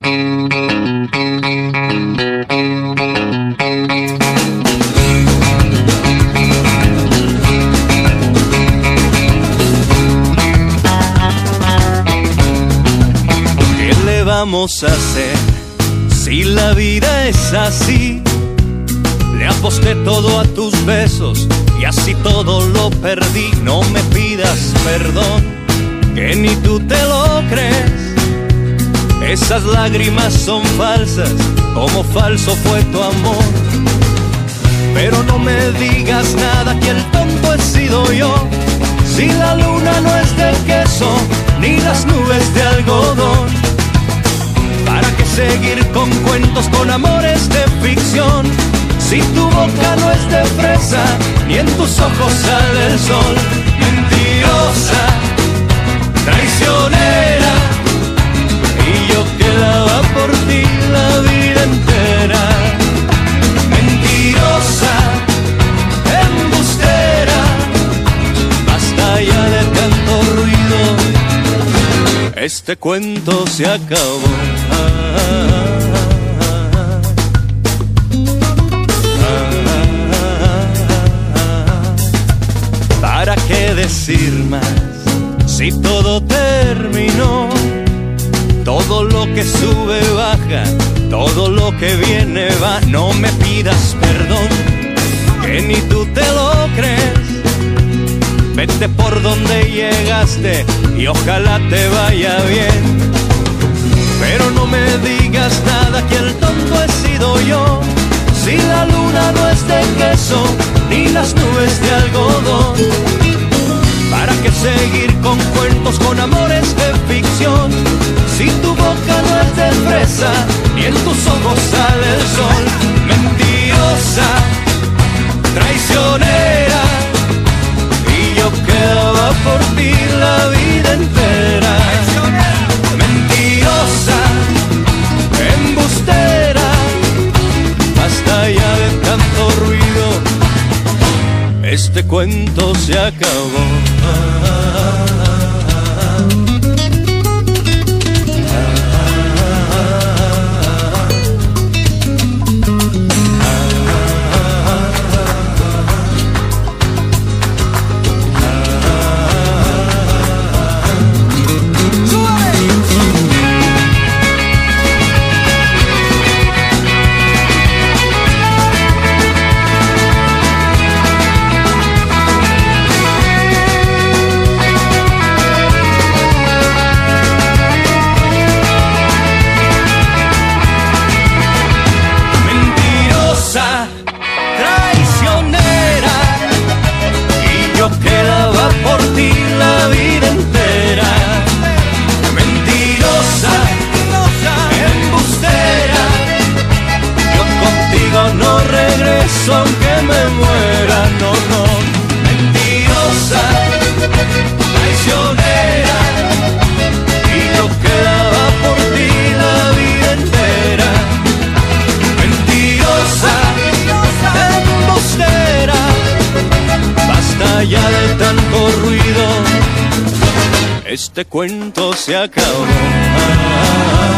¿Qué le vamos a hacer si la vida es así? Le aposté todo a tus besos y así todo lo perdí. No me pidas perdón, que ni tú te lo crees. Esas lágrimas son falsas, como falso fue tu amor. Pero no me digas nada, que el tonto he sido yo. Si la luna no es de queso, ni las nubes de algodón. ¿Para qué seguir con cuentos, con amores de ficción? Si tu boca no es de fresa, ni en tus ojos sale el sol. Mentirosa, traicionera, y yo quedaba por ti la vida entera. Mentirosa, embustera, basta ya de tanto ruido, este cuento se acabó. ¿Para qué decir más si todo terminó? Todo lo que sube baja, todo lo que viene va. No me pidas perdón, que ni tú te lo crees. Vete por donde llegaste y ojalá te vaya bien. Pero no me digas nada, que el tonto he sido yo. Si la luna no es de queso, ni las nubes de algodón. ¿Para qué seguir con cuentos, con amores de ficción? Si tu boca no es de fresa, ni en tus ojos sale el sol. Mentirosa, traicionera, y yo quedaba por ti la vida entera. Mentirosa, embustera, basta ya de tanto ruido, este cuento se acabó. Aunque me muera, no, no. Mentirosa, traicionera, y yo quedaba por ti la vida entera. Mentirosa, embustera, basta ya de tanto ruido, este cuento se acabó.